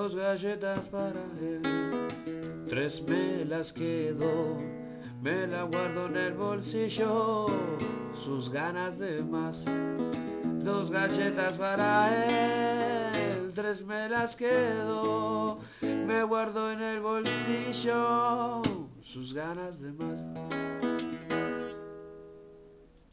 2 galletas para él, 3 me las quedo, me la guardo en el bolsillo, sus ganas de más. 2 galletas para él, 3 me las quedo, me guardo en el bolsillo, sus ganas de más.